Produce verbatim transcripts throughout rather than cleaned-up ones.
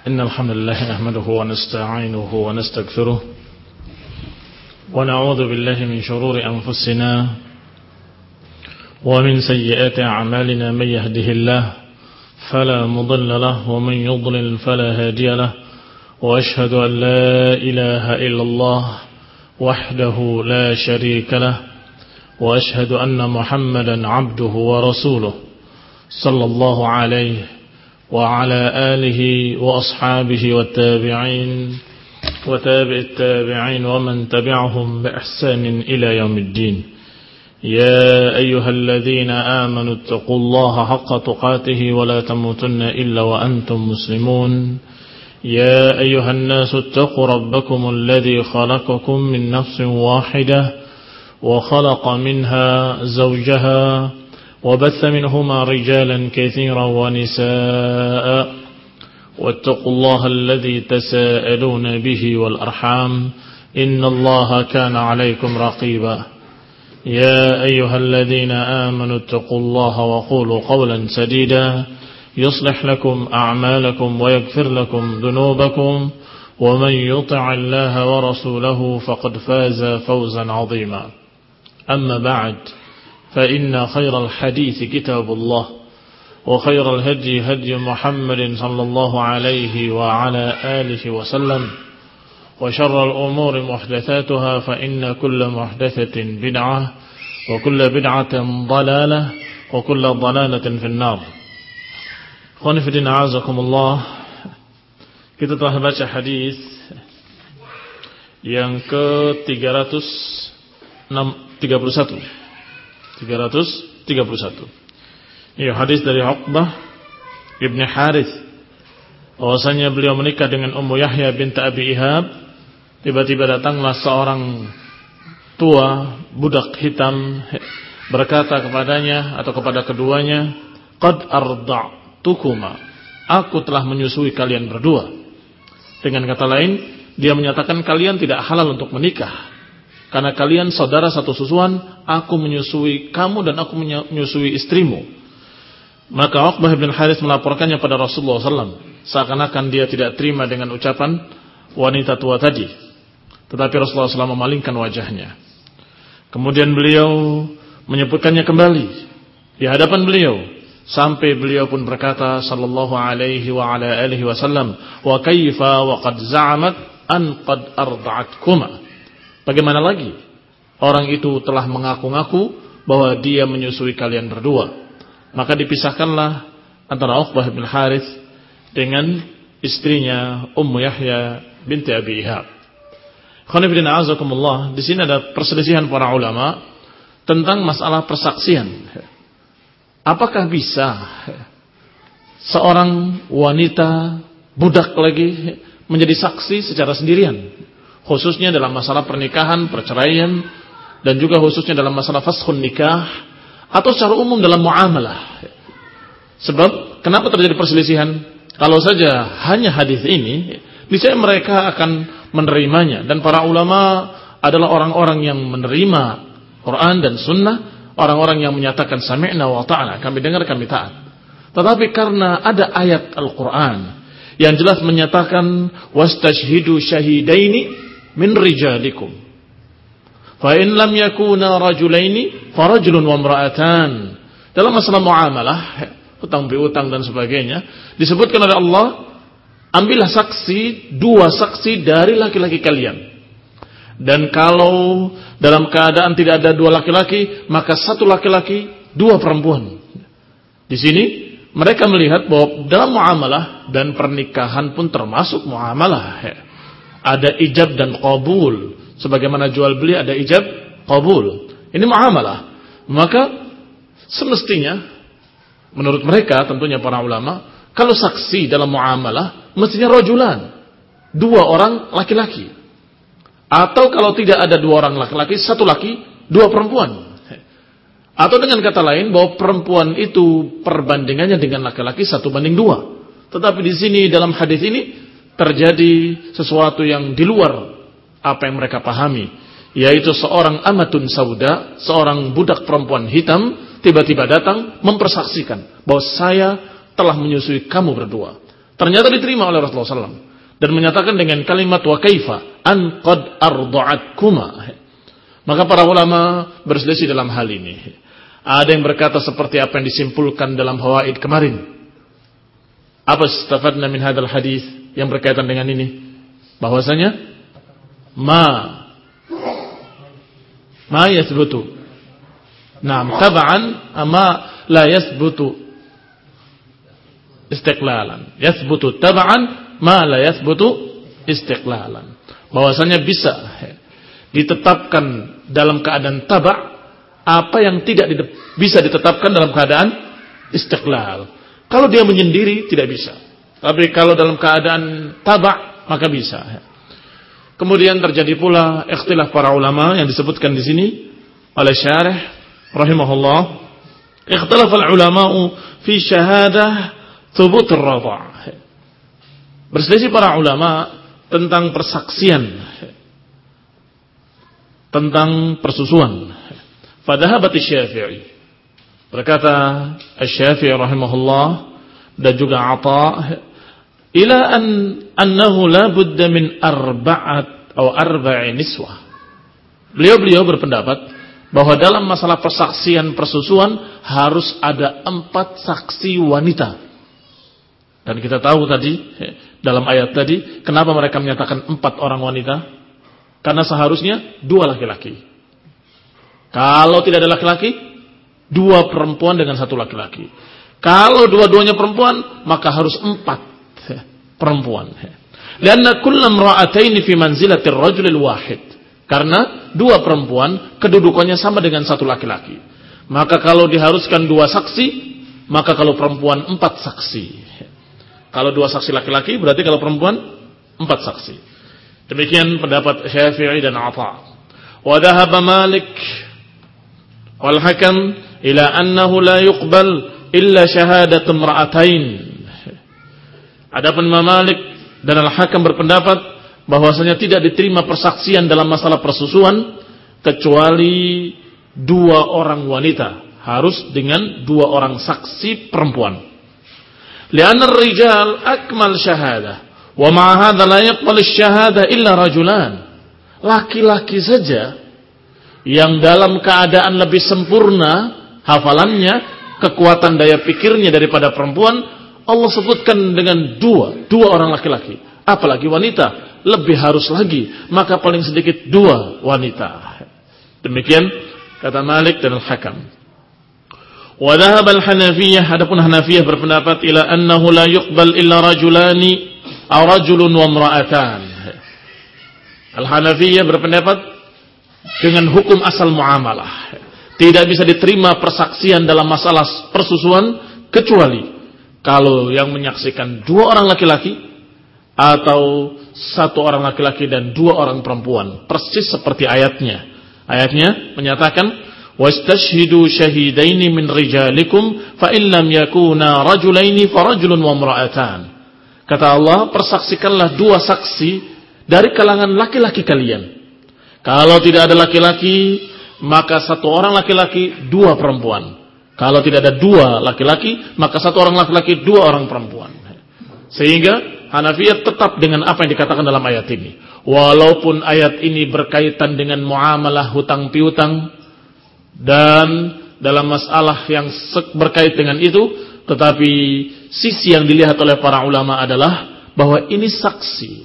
إن الحمد لله نحمده ونستعينه ونستغفره ونعوذ بالله من شرور أنفسنا ومن سيئات أعمالنا. من يهده الله فلا مضل له ومن يضلل فلا هادي له وأشهد أن لا إله إلا الله وحده لا شريك له وأشهد أن محمدا عبده ورسوله صلى الله عليه وعلى آله وأصحابه والتابعين وتابع التابعين ومن تبعهم بإحسان إلى يوم الدين. يا أيها الذين آمنوا اتقوا الله حق تقاته ولا تموتن إلا وأنتم مسلمون. يا أيها الناس اتقوا ربكم الذي خلقكم من نفس واحدة وخلق منها زوجها وبث منهما رجالا كثيرا ونساء واتقوا الله الذي تساءلون به والأرحام إن الله كان عليكم رقيبا. يا أيها الذين آمنوا اتقوا الله وقولوا قولا سديدا يصلح لكم أعمالكم ويغفر لكم ذنوبكم ومن يطع الله ورسوله فقد فاز فوزا عظيما. أما بعد فإن خير الحديث كتاب الله وخير الهدي هدي محمد صلى الله عليه وعلى آله وسلم وشر الأمور محدثاتها فإن كل محدثة بدعة وكل بدعة ضلالة وكل ضلالة في النار. Khonifidin a'azakumullah. Kita telah baca hadis yang ke tiga ratus tiga puluh satu. tiga ratus tiga puluh satu. Ya, hadis dari Uqbah Ibn Harith. Bahwasanya beliau menikah dengan Ummu Yahya binti Abi Ihab. Tiba-tiba datanglah seorang tua budak hitam berkata kepadanya atau kepada keduanya, "Qad arda'tukuma." Aku telah menyusui kalian berdua. Dengan kata lain, dia menyatakan kalian tidak halal untuk menikah. Karena kalian saudara satu susuan, aku menyusui kamu dan aku menyusui istrimu. Maka Uqbah bin Harith melaporkannya pada Rasulullah sallallahu alaihi wasallam. Seakan-akan dia tidak terima dengan ucapan wanita tua tadi. Tetapi Rasulullah sallallahu alaihi wasallam memalingkan wajahnya. Kemudian beliau menyebutkannya kembali di hadapan beliau. Sampai beliau pun berkata sallallahu alaihi wa ala alihi wasallam, "Wa kaifa wa qad za'amat an qad arda'atkuma." Bagaimana lagi orang itu telah mengaku-ngaku bahwa dia menyusui kalian berdua. Maka dipisahkanlah antara Uqbah bin Harith dengan istrinya Ummu Yahya binti Abi Ihab. Khonifidin a'azakumullah. Di sini ada perselisihan para ulama tentang masalah persaksian. Apakah bisa seorang wanita budak lagi menjadi saksi secara sendirian? Khususnya dalam masalah pernikahan, perceraian, dan juga khususnya dalam masalah faskhun nikah, atau secara umum dalam muamalah. Sebab, kenapa terjadi perselisihan? Kalau saja hanya hadis ini, niscaya mereka akan menerimanya. Dan para ulama adalah orang-orang yang menerima Quran dan Sunnah, orang-orang yang menyatakan sami'na wa ta'ana, kami dengar, kami taat. Tetapi karena ada ayat Al-Quran yang jelas menyatakan wastashhidu syahidaini min rijalikum fa in lam yakuna rajulaini farajulun wa imra'atan. Dalam masalah muamalah, hutang piutang dan sebagainya, disebutkan oleh Allah, ambillah saksi, dua saksi dari laki-laki kalian. Dan kalau dalam keadaan tidak ada dua laki-laki, maka satu laki-laki, dua perempuan. Di sini mereka melihat bahwa dalam muamalah dan pernikahan pun termasuk muamalah. Ada ijab dan qabul. Sebagaimana jual beli ada ijab, qabul. Ini muamalah. Maka semestinya menurut mereka, tentunya para ulama, kalau saksi dalam muamalah mestinya rajulan, dua orang laki-laki. Atau kalau tidak ada dua orang laki-laki, satu laki, dua perempuan. Atau dengan kata lain bahwa perempuan itu perbandingannya dengan laki-laki satu banding dua. Tetapi di sini dalam hadis ini terjadi sesuatu yang di luar apa yang mereka pahami, yaitu seorang amatun sauda, seorang budak perempuan hitam tiba-tiba datang mempersaksikan bahwa saya telah menyusui kamu berdua. Ternyata diterima oleh Rasulullah shallallahu alaihi wasallam dan menyatakan dengan kalimat wa kaifa an qad arda'atkuma. Maka para ulama berselisih dalam hal ini. Ada yang berkata seperti apa yang disimpulkan dalam Hawaid kemarin. Apa istafadna min hadzal hadis yang berkaitan dengan ini? Bahwasanya ma ma yathbutu. Naam, tab'an ama la yathbutu istiqlalan. Yathbutu tab'an ma la yathbutu istiqlalan. Bahwasanya bisa ditetapkan dalam keadaan taba' apa yang tidak bisa ditetapkan dalam keadaan istiqlal. Kalau dia menyendiri tidak bisa. Tapi kalau dalam keadaan taba' maka bisa. Kemudian terjadi pula ikhtilaf para ulama yang disebutkan di sini oleh syarih rahimahullah. Ikhtilaf al-ulama'u fi syahadah thubut ar-radha'. Berselisih para ulama tentang persaksian tentang persusuan. Fadhahabat asy-Syafi'i. Berkata asy-Syafi'i rahimahullah dan juga Atha ila an annahu la budda min arba'at atau arba'i niswah. Beliau-beliau berpendapat bahwa dalam masalah persaksian persusuan harus ada empat saksi wanita. Dan kita tahu tadi dalam ayat tadi kenapa mereka menyatakan empat orang wanita? Karena seharusnya dua laki-laki. Kalau tidak ada laki-laki, dua perempuan dengan satu laki-laki. Kalau dua-duanya perempuan, maka harus empat perempuan. Lianna kullam ra'ataini fi manzilatir rajulil wahid. Karena dua perempuan kedudukannya sama dengan satu laki-laki. Maka kalau diharuskan dua saksi, maka kalau perempuan empat saksi. Kalau dua saksi laki-laki, berarti kalau perempuan empat saksi. Demikian pendapat Syafi'i dan Atha. Wa dhahaba Malik wal Hakam ila annahu la yuqbal illa syahadatu imra'atain. Adapun Imam Malik dan Al-Hakam berpendapat bahwasanya tidak diterima persaksian dalam masalah persusuan kecuali dua orang wanita, harus dengan dua orang saksi perempuan. Li'anna ar-rijal akmal syahadah wa ma'a hadza la yaqbal asy-syahadah illa rajulan. Laki-laki saja yang dalam keadaan lebih sempurna hafalannya, kekuatan daya pikirnya daripada perempuan, Allah sebutkan dengan dua, dua orang laki-laki. Apalagi wanita, lebih harus lagi, maka paling sedikit dua wanita. Demikian kata Malik dan Al-Hakam. Wa dhahaba al-Hanafiyah, adapun Hanafiyah berpendapat ila annahu la yuqbal illa rajulani aw rajulun wa imra'atan. Al-Hanafiyah berpendapat dengan hukum asal muamalah. Tidak bisa diterima persaksian dalam masalah persusuan kecuali kalau yang menyaksikan dua orang laki-laki atau satu orang laki-laki dan dua orang perempuan. Persis seperti ayatnya. Ayatnya menyatakan wastashhidu shahidaini min rijalikum fa in lam yakuna rajulaini farajulun wa imra'atan. Kata Allah, persaksikanlah dua saksi dari kalangan laki-laki kalian. Kalau tidak ada laki-laki, maka satu orang laki-laki, dua perempuan. Kalau tidak ada dua laki-laki, maka satu orang laki-laki, dua orang perempuan. Sehingga Hanafiyah tetap dengan apa yang dikatakan dalam ayat ini. Walaupun ayat ini berkaitan dengan muamalah hutang piutang dan dalam masalah yang berkait dengan itu, tetapi sisi yang dilihat oleh para ulama adalah bahwa ini saksi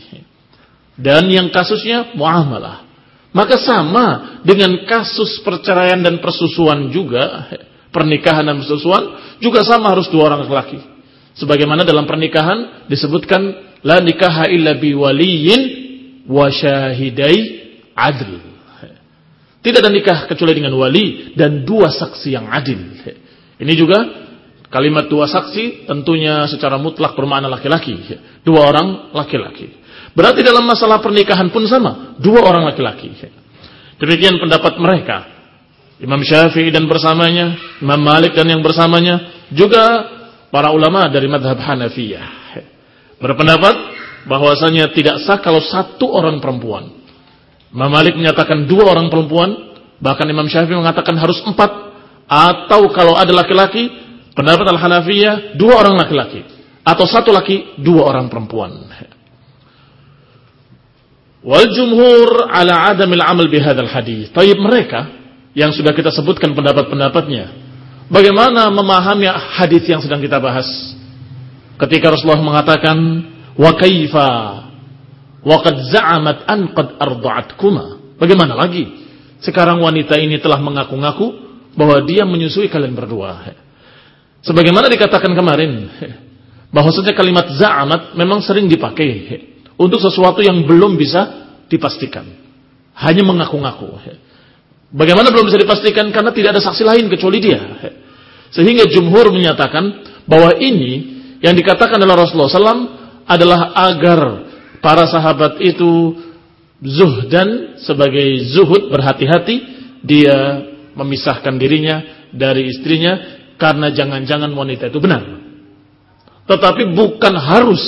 dan yang kasusnya muamalah. Maka sama dengan kasus perceraian dan persusuan juga, pernikahan dan persusuan juga sama harus dua orang laki-laki. Sebagaimana dalam pernikahan disebutkan la nikaha illa bi waliyin wa syahidai adl. Tidak ada nikah kecuali dengan wali dan dua saksi yang adil. Ini juga kalimat dua saksi tentunya secara mutlak bermakna laki-laki. Dua orang laki-laki. Berarti dalam masalah pernikahan pun sama, dua orang laki-laki. Demikian pendapat mereka. Imam Syafi'i dan bersamanya, Imam Malik dan yang bersamanya, juga para ulama dari mazhab Hanafiyah berpendapat bahwasanya tidak sah kalau satu orang perempuan. Imam Malik menyatakan dua orang perempuan, bahkan Imam Syafi'i mengatakan harus empat, atau kalau ada laki-laki, pendapat Al-Hanafiyah dua orang laki-laki. atau satu laki, dua orang perempuan. Wal jumhur ala adamil amal bihadzal hadis. Tayyib, mereka yang sudah kita sebutkan pendapat-pendapatnya, bagaimana memahami hadis yang sedang kita bahas? Ketika Rasulullah mengatakan, wa kaifa wa qad za'amat an qad arda'atkuma. Bagaimana lagi? Sekarang wanita ini telah mengaku-ngaku bahwa dia menyusui kalian berdua. Sebagaimana dikatakan kemarin, bahwasanya kalimat za'amat memang sering dipakai untuk sesuatu yang belum bisa dipastikan. Hanya mengaku-ngaku. Bagaimana belum bisa dipastikan? Karena tidak ada saksi lain kecuali dia. Sehingga jumhur menyatakan bahwa ini yang dikatakan oleh Rasulullah shallallahu alaihi wasallam adalah agar para sahabat itu zuhdan, sebagai zuhud, berhati-hati dia memisahkan dirinya dari istrinya karena jangan-jangan wanita itu benar. Tetapi bukan harus.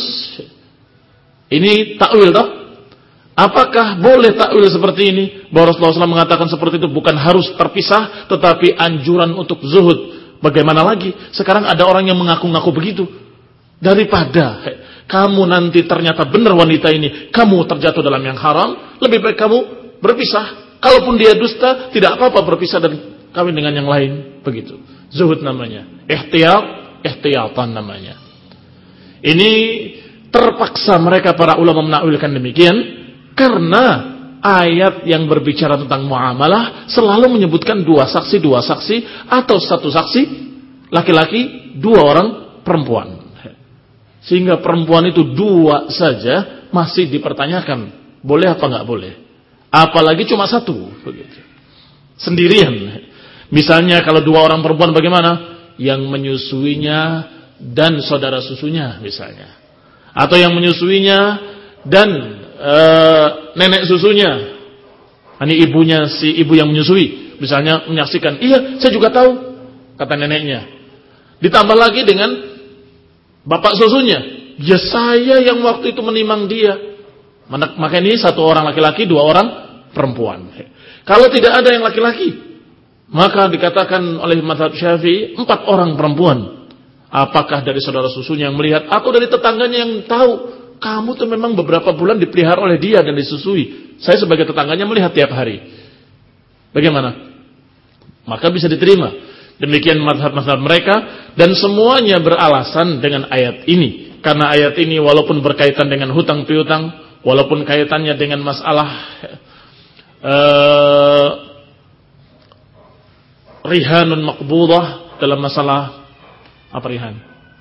Ini takwil toh? Apakah boleh takwil seperti ini? Bahwa Rasulullah shallallahu alaihi wasallam mengatakan seperti itu bukan harus terpisah, tetapi anjuran untuk zuhud. Bagaimana lagi? Sekarang ada orang yang mengaku-ngaku begitu. Daripada kamu nanti ternyata benar wanita ini, kamu terjatuh dalam yang haram, lebih baik kamu berpisah. Kalaupun dia dusta, tidak apa-apa berpisah dan kawin dengan yang lain. Begitu. Zuhud namanya. Ihtiyat, ihtiyatan namanya. Ini terpaksa mereka para ulama menakwilkan demikian, karena ayat yang berbicara tentang muamalah selalu menyebutkan dua saksi, dua saksi, atau satu saksi, laki-laki, dua orang perempuan. Sehingga perempuan itu dua saja masih dipertanyakan, boleh apa nggak boleh. Apalagi cuma satu, begitu. Sendirian. Misalnya kalau dua orang perempuan bagaimana? Yang menyusuinya dan saudara susunya misalnya. Atau yang menyusuinya dan e, nenek susunya. Ini ibunya si ibu yang menyusui. Misalnya menyaksikan, iya saya juga tahu, kata neneknya. Ditambah lagi dengan bapak susunya, ya saya yang waktu itu menimang dia. Maka ini satu orang laki-laki, dua orang perempuan. Kalau tidak ada yang laki-laki, maka dikatakan oleh mazhab Syafi'i empat orang perempuan. Apakah dari saudara susunya yang melihat atau dari tetangganya yang tahu kamu tuh memang beberapa bulan dipelihara oleh dia dan disusui. Saya sebagai tetangganya melihat tiap hari. Bagaimana? Maka bisa diterima. Demikian mazhab-mazhab mereka, dan semuanya beralasan dengan ayat ini. Karena ayat ini walaupun berkaitan dengan hutang piutang, walaupun kaitannya dengan masalah uh, rihanun maqbudah, dalam masalah apa rihan?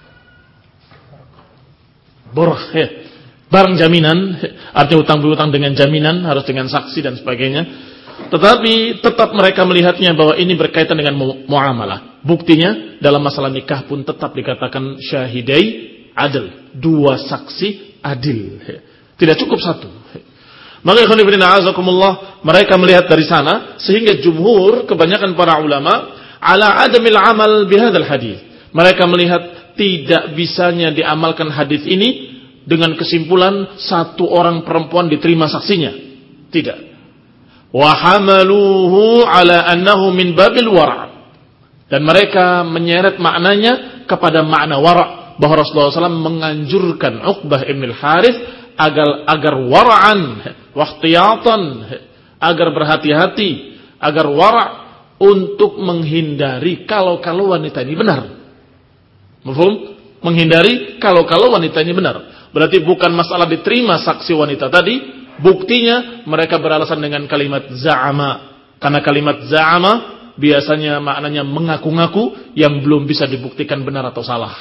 Borah, ya. Barang jaminan, artinya hutang piutang dengan jaminan, harus dengan saksi dan sebagainya. Tetapi tetap mereka melihatnya bahwa ini berkaitan dengan mu- muamalah. Buktinya dalam masalah nikah pun tetap dikatakan syahidai adil, dua saksi adil. Tidak cukup satu. Maka ikhwan fillah azakumullah, mereka melihat dari sana sehingga jumhur kebanyakan para ulama ala adamil amal bihadzal hadis. Mereka melihat tidak bisanya diamalkan hadis ini dengan kesimpulan satu orang perempuan diterima saksinya. Tidak. Wa hamaluhu ala annahu min babil wara'. Dan mereka menyeret maknanya kepada makna wara', bahwa Rasulullah shallallahu alaihi wasallam menganjurkan Uqbah ibn al-Harith agar agar wara'an wa ihtiyatan, agar berhati-hati, agar wara' untuk menghindari kalau-kalau wanita ini benar. Mafhum? Menghindari kalau-kalau wanita ini benar. Berarti bukan masalah diterima saksi wanita tadi. Buktinya mereka beralasan dengan kalimat za'ama. Karena kalimat za'ama biasanya maknanya mengaku-ngaku yang belum bisa dibuktikan benar atau salah.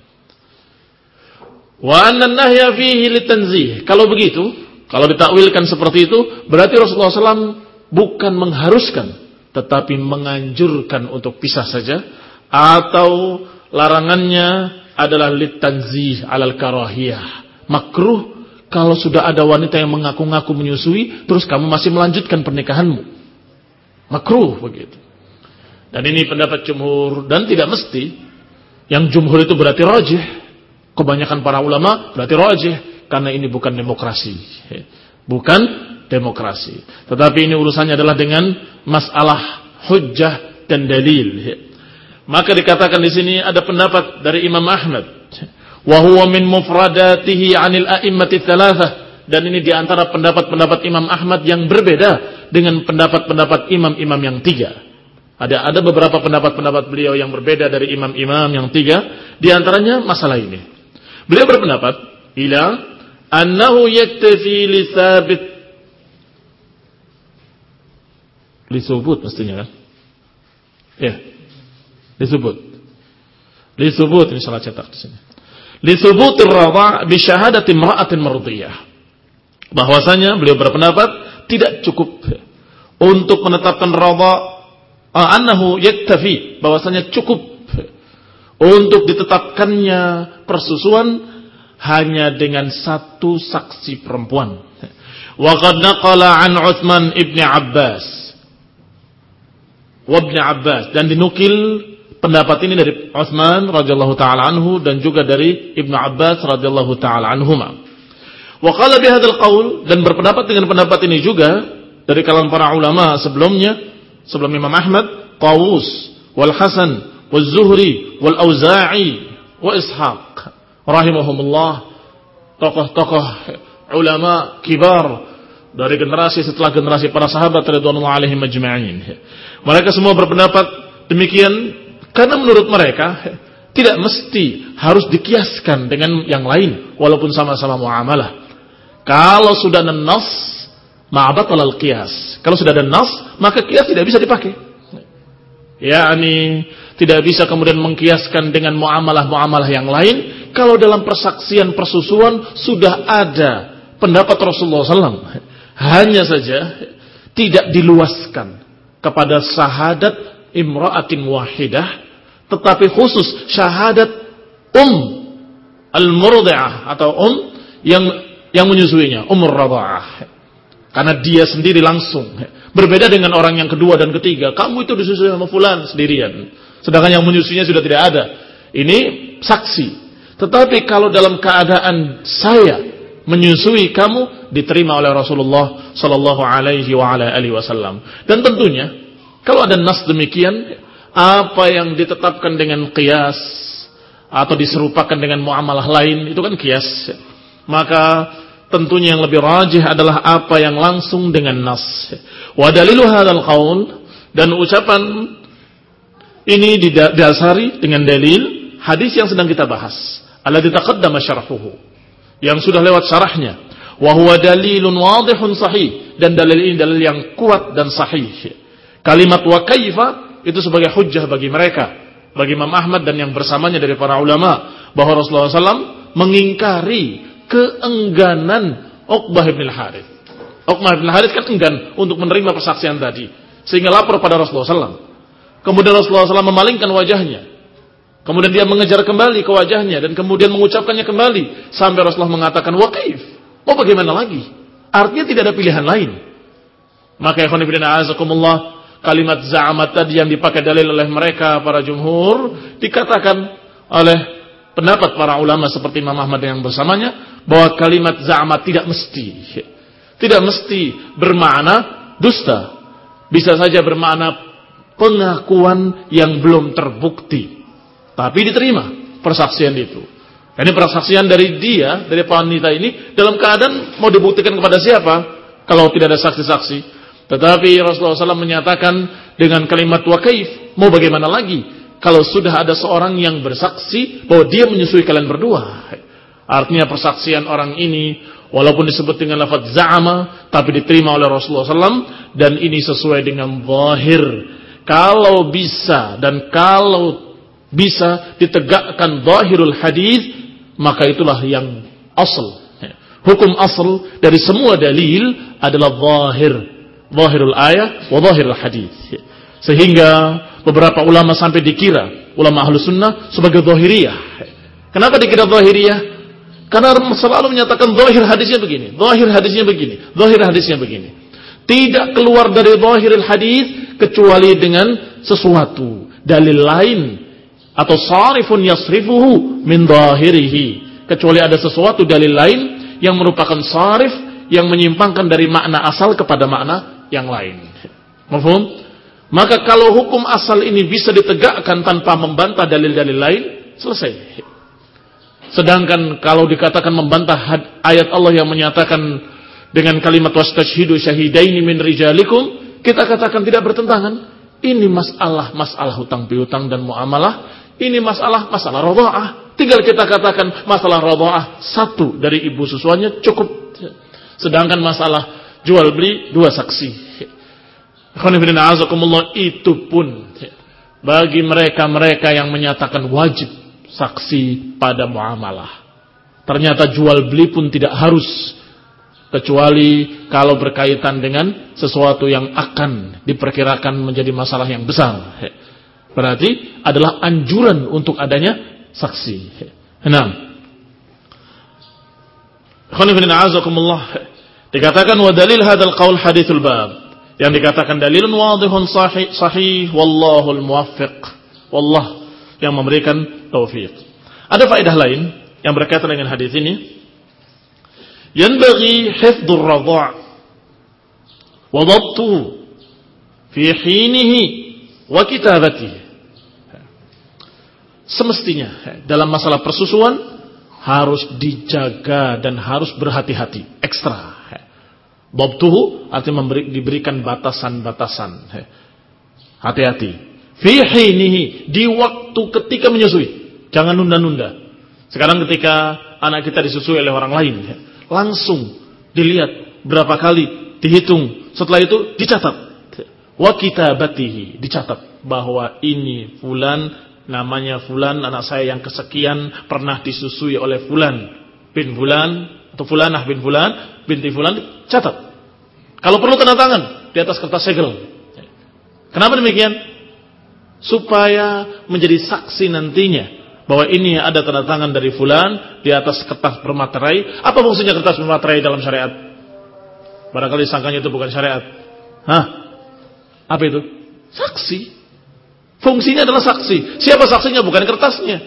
Wa anna nahya fihi litanzih. Kalau begitu, kalau ditakwilkan seperti itu, berarti Rasulullah shallallahu alaihi wasallam bukan mengharuskan, tetapi menganjurkan untuk pisah saja. Atau larangannya adalah litanzih alal karahiyah. Makruh kalau sudah ada wanita yang mengaku-ngaku menyusui, terus kamu masih melanjutkan pernikahanmu. Makruh begitu. Dan ini pendapat jumhur, dan tidak mesti. Yang jumhur itu berarti rajih. Kebanyakan para ulama berarti rajih, karena ini bukan demokrasi. Bukan demokrasi. Tetapi ini urusannya adalah dengan masalah hujjah dan dalil. Maka dikatakan di sini ada pendapat dari Imam Ahmad. wa huwa min mufradatihi 'anil a'immati tsalatsah, dan ini diantara pendapat-pendapat Imam Ahmad yang berbeda dengan pendapat-pendapat imam-imam yang tiga. Ada ada beberapa pendapat-pendapat beliau yang berbeda dari imam-imam yang tiga, di antaranya masalah ini. Beliau berpendapat ila annahu yaktafi li thabit li subut mestinya kan? Ya. Li subut. Li subut ini salah cetak di sini. Li subutir radha' bi syahadati imra'atin mardiyah. Bahwasanya beliau berpendapat tidak cukup untuk menetapkan radha', annahu yaktafi, bahwasanya cukup untuk ditetapkannya persusuan hanya dengan satu saksi perempuan. Wa qad naqala an Utsman ibn Abbas wa ibn Abbas, dan dinukil pendapat ini dari Utsman radhiyallahu taala anhu dan juga dari Ibnu Abbas radhiyallahu taala anhuma. Wa qala bi hadzal qaul, dan berpendapat dengan pendapat ini juga dari kalangan para ulama sebelumnya, sebelum Imam Ahmad, Tawus wal Hasan wal Zuhri wal Auza'i wa Ishaq rahimahumullah, tokoh-tokoh ulama kibar dari generasi setelah generasi para sahabat radhiyallahu alaihim ajma'in. Mereka semua berpendapat demikian karena menurut mereka tidak mesti harus dikiaskan dengan yang lain walaupun sama-sama muamalah. Kalau sudah ada nas, ma'abatal al-qiyas. Kalau sudah ada nas, maka qiyas tidak bisa dipakai. yakni tidak bisa kemudian mengkiaskan dengan muamalah-muamalah yang lain kalau dalam persaksian persusuan sudah ada pendapat Rasulullah sallallahu alaihi wasallam. Hanya saja tidak diluaskan kepada syahadat imra'atin wahidah, tetapi khusus syahadat um al-murdi'ah atau um yang yang menyusuinya, umur radha'ah. Karena dia sendiri langsung. Berbeda dengan orang yang kedua dan ketiga. Kamu itu disusui sama fulan sendirian. Sedangkan yang menyusuinya sudah tidak ada. Ini saksi. Tetapi kalau dalam keadaan saya menyusui kamu, diterima oleh Rasulullah sallallahu alaihi wa ala alihi wasallam. Dan tentunya kalau ada nas demikian, apa yang ditetapkan dengan qiyas atau diserupakan dengan muamalah lain itu kan qiyas. Maka tentunya yang lebih rajih adalah apa yang langsung dengan nas. Wa dalilu hadzal qaul, dan ucapan ini didasari dengan dalil hadis yang sedang kita bahas, alladzi taqaddama syarhuhu, yang sudah lewat syarahnya. Wa huwa dalilun wadihun sahih, dan dalil ini dalil yang kuat dan sahih. Kalimat wa kaifa itu sebagai hujjah bagi mereka, bagi Imam Ahmad dan yang bersamanya dari para ulama, bahwa Rasulullah sallallahu alaihi wasallam mengingkari keengganan Uqbah bin al-Harits. Uqbah bin al-Harits kan enggan untuk menerima persaksian tadi, sehingga lapor pada Rasulullah sallallahu alaihi wasallam. Kemudian Rasulullah sallallahu alaihi wasallam memalingkan wajahnya. Kemudian dia mengejar kembali ke wajahnya dan kemudian mengucapkannya kembali sampai Rasulullah mengatakan wa kaif? Oh, bagaimana lagi? Artinya tidak ada pilihan lain. Maka ikhwan fillah azakumullah, kalimat za'amat tadi yang dipakai dalil oleh mereka para jumhur dikatakan oleh pendapat para ulama seperti Imam Ahmad yang bersamanya bahwa kalimat za'amat tidak mesti tidak mesti bermakna dusta. Bisa saja bermakna pengakuan yang belum terbukti, tapi diterima persaksian itu. Ini persaksian dari dia, dari wanita ini dalam keadaan mau dibuktikan kepada siapa kalau tidak ada saksi-saksi. Tetapi Rasulullah sallallahu alaihi wasallam menyatakan dengan kalimat wa kaif, mau bagaimana lagi kalau sudah ada seorang yang bersaksi bahwa dia menyusui kalian berdua. Artinya persaksian orang ini walaupun disebut dengan lafaz za'ama, tapi diterima oleh Rasulullah sallallahu alaihi wasallam, dan ini sesuai dengan zahir. Kalau bisa dan kalau bisa ditegakkan zahirul hadis, maka itulah yang asal. Hukum asal dari semua dalil adalah zahir, zahirul ayat wa zahirul hadis. Sehingga beberapa ulama sampai dikira ulama ahlus sunnah sebagai zahiriyah. Kenapa dikira zahiriyah? Karena selalu menyatakan zahir hadisnya begini, zahir hadisnya begini, zahir hadisnya begini. Tidak keluar dari zahirul hadis kecuali dengan sesuatu dalil lain atau sarifun yasrifuhu min zahirihi, kecuali ada sesuatu dalil lain yang merupakan sarif yang menyimpangkan dari makna asal kepada makna yang lain. Mafhum? Maka kalau hukum asal ini bisa ditegakkan tanpa membantah dalil-dalil lain, selesai. Sedangkan kalau dikatakan membantah ayat Allah yang menyatakan dengan kalimat wastashhidu syahidaini min rijalikum, kita katakan tidak bertentangan. Ini masalah masalah hutang piutang dan muamalah. Ini masalah masalah radha'ah. Tinggal kita katakan masalah radha'ah satu dari ibu susuannya cukup. Sedangkan masalah jual beli dua saksi. Itu pun bagi mereka-mereka yang menyatakan wajib saksi pada muamalah. Ternyata jual beli pun tidak harus, kecuali kalau berkaitan dengan sesuatu yang akan diperkirakan menjadi masalah yang besar. Berarti adalah anjuran untuk adanya saksi. Enam. Dikatakan wa dalil hadzal qaul haditsul bab. Yang dikatakan dalilun wadihun sahih sahih wallahul muwaffiq. Wallah yang memberikan taufik. Ada faedah lain yang berkaitan dengan hadis ini. Yanbaghi hifdzur radha' wa dhabtuhu fi hinihi wa kitabatihi. Semestinya dalam masalah persusuan harus dijaga dan harus berhati-hati ekstra. Dhabtuhu artinya memberi, diberikan batasan-batasan. Hati-hati. Fi hinihi, di waktu ketika menyusui. Jangan nunda-nunda. Sekarang ketika anak kita disusui oleh orang lain, langsung dilihat berapa kali, dihitung. Setelah itu dicatat. Wa kitabatihi, dicatat bahwa ini fulan, namanya fulan, anak saya yang kesekian pernah disusui oleh fulan bin fulan atau fulanah bin fulan binti fulan, catat. Kalau perlu tanda tangan di atas kertas segel. Kenapa demikian? Supaya menjadi saksi nantinya bahwa ini ada tanda tangan dari fulan di atas kertas bermaterai. Apa fungsinya kertas bermaterai dalam syariat? Barangkali sangkanya itu bukan syariat. Hah? Apa itu? Saksi. Fungsinya adalah saksi. Siapa saksinya? Bukan kertasnya.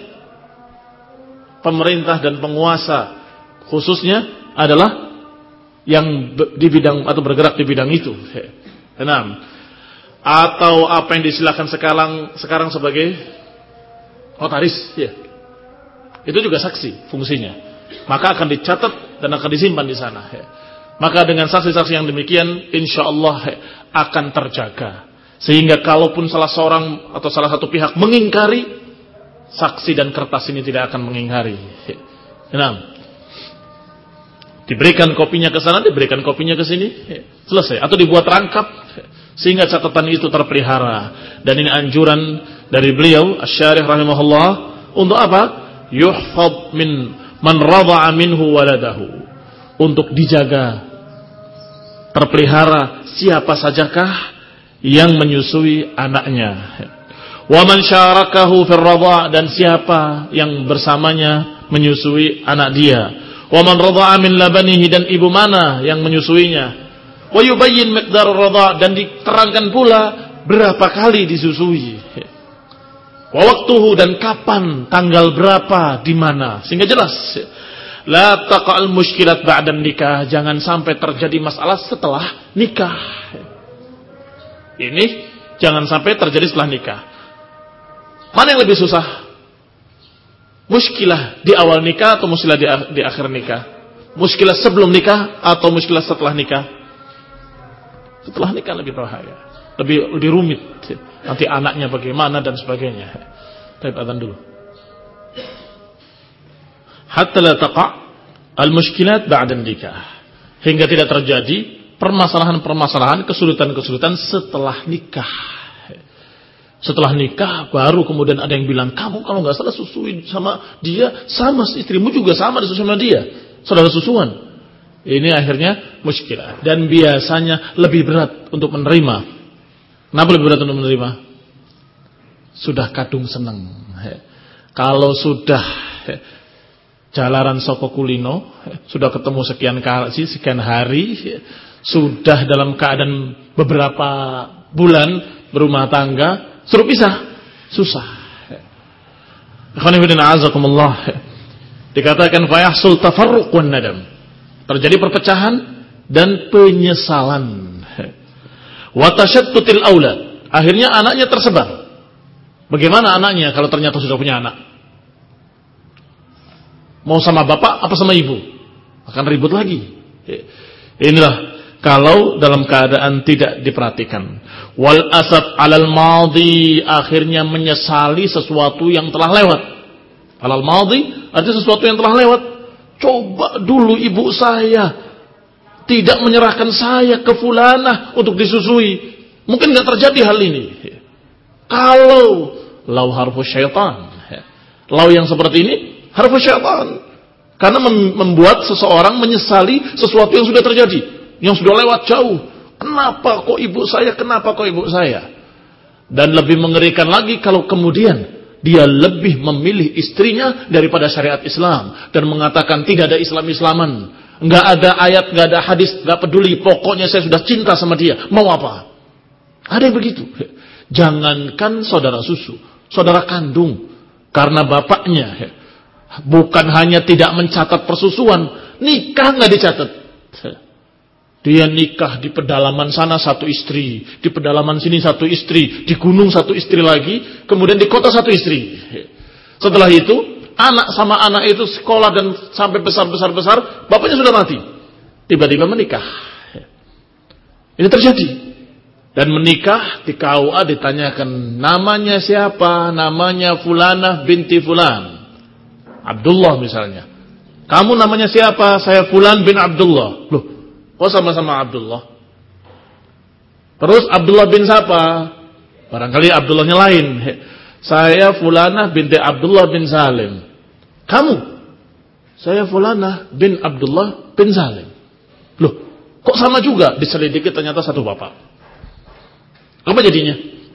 Pemerintah dan penguasa khususnya adalah yang di bidang atau bergerak di bidang itu. Enam. Atau apa yang disilakan sekarang sekarang sebagai notaris, ya. Itu juga saksi fungsinya. Maka akan dicatat dan akan disimpan di sana. Ya. Maka dengan saksi-saksi yang demikian, insya Allah akan terjaga. Sehingga kalaupun salah seorang atau salah satu pihak mengingkari, saksi dan kertas ini tidak akan mengingkari. Enam. Diberikan kopinya ke sana, diberikan kopinya ke sini, selesai. Atau dibuat rangkap sehingga catatan itu terpelihara. Dan ini anjuran dari beliau Asy-Syarih rahimahullah untuk apa? Yuhfad min man radha'a minhu waladahu. Untuk dijaga, terpelihara siapa sajakah yang menyusui anaknya. Wa man syarakahu fil radha', dan siapa yang bersamanya menyusui anak dia. Wa man radha'a min labanihi, dan ibu mana yang menyusuinya. Wa yubayyin miqdar radha', dan diterangkan pula berapa kali disusui. Wa waqtuhu, dan kapan, tanggal berapa, di mana, sehingga jelas. La taqa'al mushkilat ba'da nikah, jangan sampai terjadi masalah setelah nikah. Ini jangan sampai terjadi setelah nikah. Mana yang lebih susah? Muskilah di awal nikah atau muskilah di, di akhir nikah? Muskilah sebelum nikah atau muskilah setelah nikah? Setelah nikah lebih bahaya, lebih lebih rumit. Nanti anaknya bagaimana dan sebagainya. Kita adzan dulu. Hatta la taqa' al-mushkilat ba'da nikah. Hingga tidak terjadi permasalahan-permasalahan, kesulitan-kesulitan setelah nikah. Setelah nikah baru kemudian ada yang bilang, kamu kalau nggak salah susui sama dia, sama istrimu juga sama disusui sama dia, saudara susuan. Ini akhirnya muskilah, dan biasanya lebih berat untuk menerima. Kenapa lebih berat untuk menerima? Sudah kadung seneng. Kalau sudah jalaran soko kulino, sudah ketemu sekian kali, sekian hari, sudah dalam keadaan beberapa bulan berumah tangga, suruh pisah, susah. Dikatakan fayahsul tafarruq wan nadam, terjadi perpecahan dan penyesalan. Wa tashattutil aulad, akhirnya anaknya tersebar. Bagaimana anaknya kalau ternyata sudah punya anak? Mau sama bapak apa sama ibu? Akan ribut lagi. Inilah kalau dalam keadaan tidak diperhatikan. Wal asaf 'alal madhi, akhirnya menyesali sesuatu yang telah lewat. 'Alal madhi artinya sesuatu yang telah lewat. Coba dulu ibu saya tidak menyerahkan saya ke fulanah untuk disusui. Mungkin enggak terjadi hal ini. Kalau lau harfu syaitan. Lau yang seperti ini harfu syaitan. Karena membuat seseorang menyesali sesuatu yang sudah terjadi, yang sudah lewat jauh. Kenapa kok ibu saya? Kenapa kok ibu saya? Dan lebih mengerikan lagi kalau kemudian dia lebih memilih istrinya daripada syariat Islam dan mengatakan tidak ada Islam-Islaman, enggak ada ayat, enggak ada hadis, enggak peduli, pokoknya saya sudah cinta sama dia. Mau apa? Ada yang begitu. Jangankan saudara susu, saudara kandung, karena bapaknya bukan hanya tidak mencatat persusuan, nikah enggak dicatat. Dia nikah di pedalaman sana satu istri, di pedalaman sini satu istri, di gunung satu istri lagi, kemudian di kota satu istri. Setelah itu, anak sama anak itu sekolah dan sampai besar-besar-besar, bapaknya sudah mati. Tiba-tiba menikah. Ini terjadi. Dan menikah di K U A ditanyakan, namanya siapa? Namanya Fulanah binti Fulan. Abdullah misalnya. Kamu namanya siapa? Saya Fulan bin Abdullah. Loh, oh sama-sama Abdullah. Terus Abdullah bin siapa? Barangkali Abdullahnya lain. Saya Fulanah binti Abdullah bin Salim. Kamu? Saya Fulanah bin Abdullah bin Salim. Loh, kok sama juga? Diselidiki ternyata satu bapak. Apa jadinya?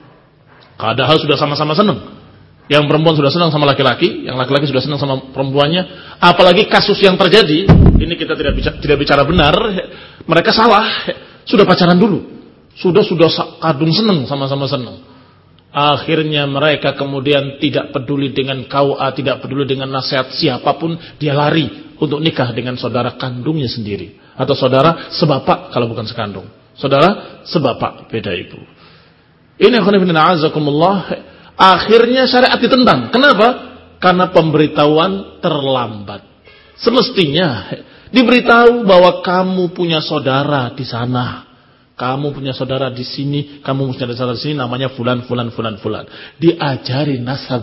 Padahal sudah sama-sama senang. Yang perempuan sudah senang sama laki-laki, yang laki-laki sudah senang sama perempuannya. Apalagi kasus yang terjadi, ini kita tidak bicara, tidak bicara benar. Mereka salah, sudah pacaran dulu, sudah sudah kadung senang, sama-sama senang. Akhirnya mereka kemudian tidak peduli dengan K U A, tidak peduli dengan nasihat siapapun, dia lari untuk nikah dengan saudara kandungnya sendiri, atau saudara sebapak kalau bukan sekandung, saudara sebapak beda ibu. Ini khonifina azakumullah. Akhirnya syariat ditentang. Kenapa? Karena pemberitahuan terlambat. Semestinya diberitahu bahwa kamu punya saudara di sana, kamu punya saudara di sini, kamu punya saudara di sini, namanya fulan, fulan, fulan, fulan. Diajari nasab,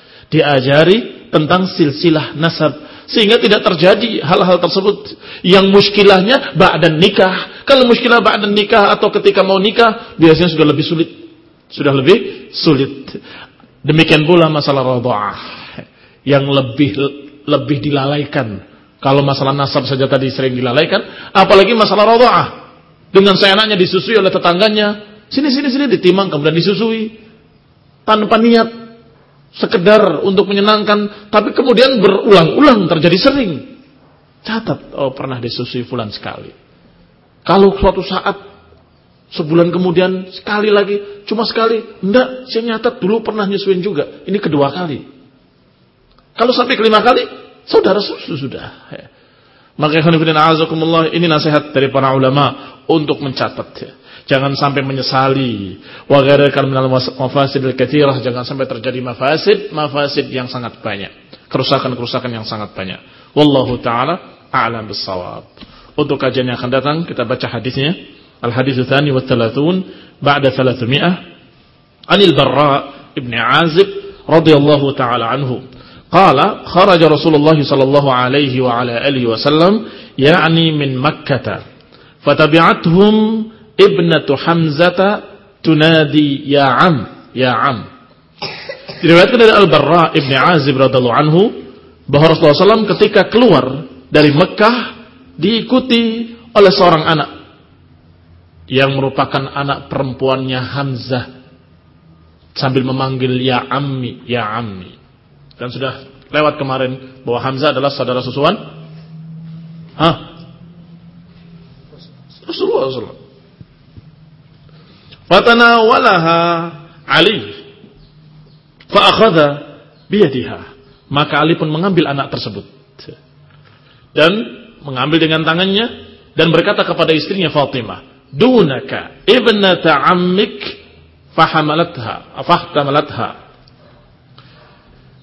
diajari tentang silsilah nasab, sehingga tidak terjadi hal-hal tersebut. Yang muskilahnya ba'dan nikah. Kalau muskilah ba'dan nikah atau ketika mau nikah, biasanya sudah lebih sulit. Sudah lebih sulit. Demikian pula masalah radha'ah yang lebih lebih dilalaikan. Kalau masalah nasab saja tadi sering dilalaikan, apalagi masalah radha'ah. Dengan seenaknya disusui oleh tetangganya, sini sini sini ditimang kemudian disusui tanpa niat, sekedar untuk menyenangkan, tapi kemudian berulang-ulang terjadi sering. Catat, oh pernah disusui fulan sekali. Kalau suatu saat sebulan kemudian sekali lagi, cuma sekali, enggak, saya nyatat dulu pernah nyusuin juga. Ini kedua kali. Kalau sampai kelima kali, saudara susu sudah. Maka ini nasihat dari para ulama untuk mencatat. Jangan sampai menyesali. Wa ghairkan minal mafasidil katsirah, jangan sampai terjadi mafasid, mafasid yang sangat banyak. Kerusakan-kerusakan yang sangat banyak. Wallahu taala a'lam bissawab. Untuk kajian yang akan datang kita baca hadisnya. الحديث الثاني والثلاثون بعد ثلاثمائة عن البراء ابن عازب رضي الله تعالى عنه قال خرج رسول الله صلى الله عليه وعلى آله وسلم يعني من مكة فتبعتهم ابنة حمزة تنادي يا عم يا عم. Diriwayatkan dari Al-Barra ibn Azib radhiyallahu anhu bahwa Rasulullah shallallahu alaihi wasallam ketika keluar dari Mekah diikuti oleh seorang anak yang merupakan anak perempuannya Hamzah sambil memanggil ya ammi, ya ammi. Dan sudah lewat kemarin bahwa Hamzah adalah saudara susuan Hah? Rasulullah sallallahu alaihi wasallam. Fatanawalaha Ali fa akhadha biyadiha. Maka Ali pun mengambil anak tersebut dan mengambil dengan tangannya dan berkata kepada istrinya Fatimah, dunaka ibnata ammik fahamalatha fahtamalatha.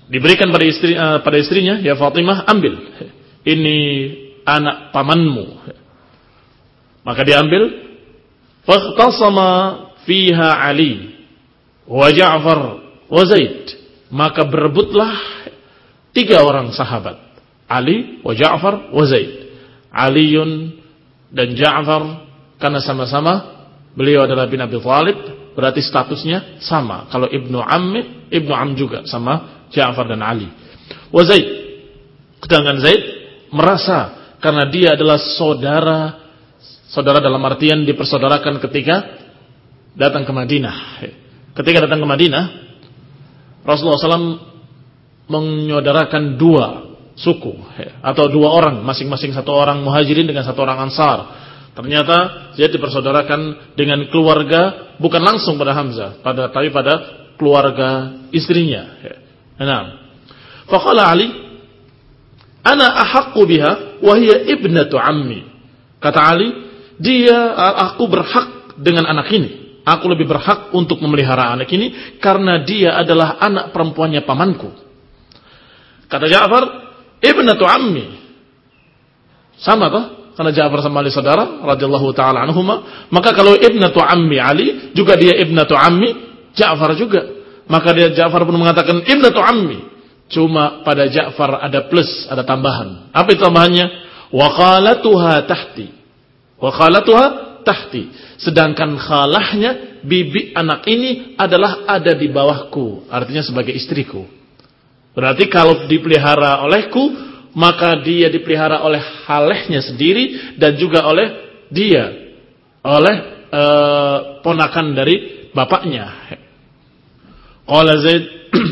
Diberikan pada istri uh, pada istrinya, ya Fatimah, ambil. Ini anak pamanmu. Maka diambil. Fakhtasama fiha Ali wa Ja'far wa Zaid. Maka berebutlah tiga orang sahabat, Ali wa Ja'far wa Zaid. Aliun dan Ja'far karena sama-sama beliau adalah bin Abi Thalib, berarti statusnya sama. Kalau ibnu Ammi, ibnu Am juga sama Ja'far dan Ali. Wa Zaid, sedangkan Zaid merasa karena dia adalah saudara, saudara dalam artian dipersaudarakan ketika datang ke Madinah. Ketika datang ke Madinah, Rasulullah shallallahu alaihi wasallam menyaudarakan dua suku atau dua orang, masing-masing satu orang Muhajirin dengan satu orang Ansar. Ternyata Zaid dipersaudarakan dengan keluarga bukan langsung pada Hamzah, pada tapi pada keluarga istrinya. Nah, faqala Ali, ana ahaqqu biha wa hiya ibnatu ammi. Kata Ali, dia aku berhak dengan anak ini. Aku lebih berhak untuk memelihara anak ini karena dia adalah anak perempuannya pamanku. Kata Ja'far, ibnatu ammi. Sama toh? Karena Ja'far sama Ali saudara radhiyallahu taala anhuma, maka kalau ibnatu ammi Ali juga dia ibnatu ammi Ja'far juga. Maka dia Ja'far pun mengatakan ibnatu ammi. Cuma pada Ja'far ada plus, ada tambahan. Apa itu tambahannya? Wa khalatuha tahti. Wa khalatuha tahti. Sedangkan khalahnya, bibi anak ini adalah ada di bawahku, artinya sebagai istriku. Berarti kalau dipelihara olehku, maka dia dipelihara oleh halehnya sendiri dan juga oleh dia, oleh uh, ponakan dari bapaknya. Qala Zaid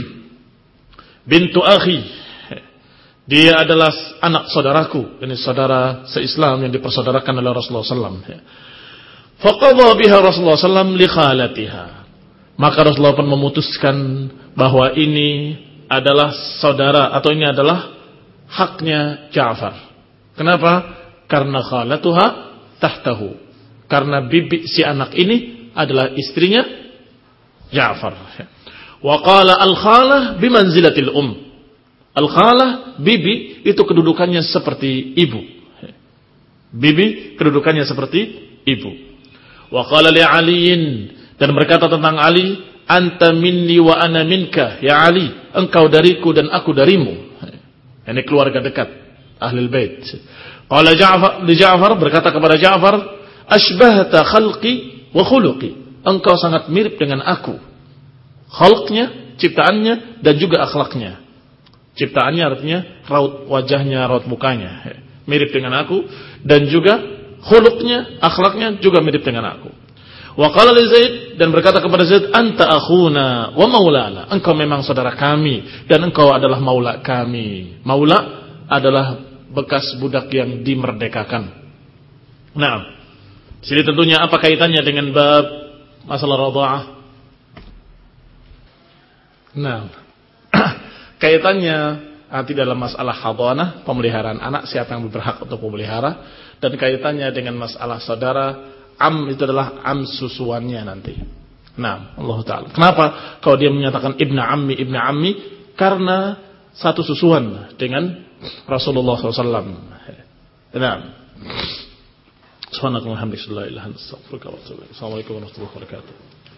bintu akhi, dia adalah anak saudaraku, ini saudara se-Islam yang dipersaudarakan oleh Rasulullah sallallahu alaihi wasallam. Faqadha biha Rasulullah sallallahu alaihi wasallam li khalatiha. Maka Rasulullah pun memutuskan bahwa ini adalah saudara atau ini adalah haknya Ja'far. Kenapa? Karena khalatuha tahtahu. Karena bibi si anak ini adalah istrinya Ja'far. Wa qala al-khalah bimanzilatil um. Al-khalah, bibi, itu kedudukannya seperti ibu. Bibi kedudukannya seperti ibu. Wa qala li Aliin, dan berkata tentang Ali, anta minni wa ana minka, ya Ali, engkau dariku dan aku darimu. Ini keluarga dekat Ahlul Bait. Qala Ja'far li Ja'far, berkata kepada Ja'far, ashbahta khalqi wa khuluqi, engkau sangat mirip dengan aku. Khalqnya, ciptaannya dan juga akhlaknya. Ciptaannya artinya raut wajahnya, raut mukanya mirip dengan aku, dan juga khuluqnya, akhlaknya juga mirip dengan aku. Wa qala li Zaid, dan berkata kepada Zaid, anta akhuna wa maulana, engkau memang saudara kami dan engkau adalah maula kami. Maula adalah bekas budak yang dimerdekakan. Nah, sini tentunya apa kaitannya dengan bab masalah radha'ah? Nah, kaitannya nanti dalam masalah hadanah, pemeliharaan anak, siapa yang berhak untuk memelihara, dan kaitannya dengan masalah saudara am, itu adalah am susuannya nanti. Nah, Allah Ta'ala. Kenapa kalau dia menyatakan ibna ammi, ibna ammi? Karena satu susuan dengan Rasulullah shallallahu alaihi wasallam. Nah, subhanakallahumma wa bihamdika, la ilaha illa anta, astaghfiruka wa atubu ilaik. Assalamualaikum warahmatullahi wabarakatuh.